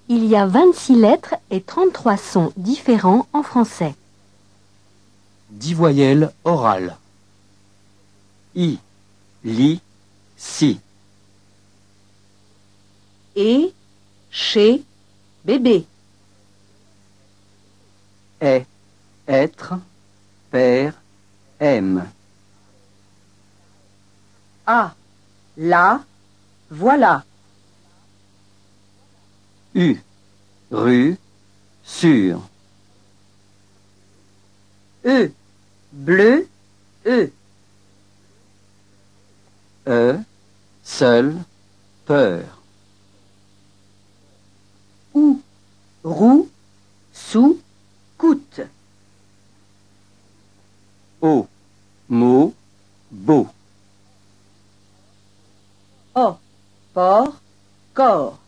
Il y a 26 lettres et 33 sons différents en français. 10 voyelles orales. I, li, si. Et, chez, bébé. Est, être, père, aime. Ah, là, voilà. U, rue, sur. Bleu, E. Seul, peur. Ou, roux, sous, coûte. O, mot, beau. O, port, corps.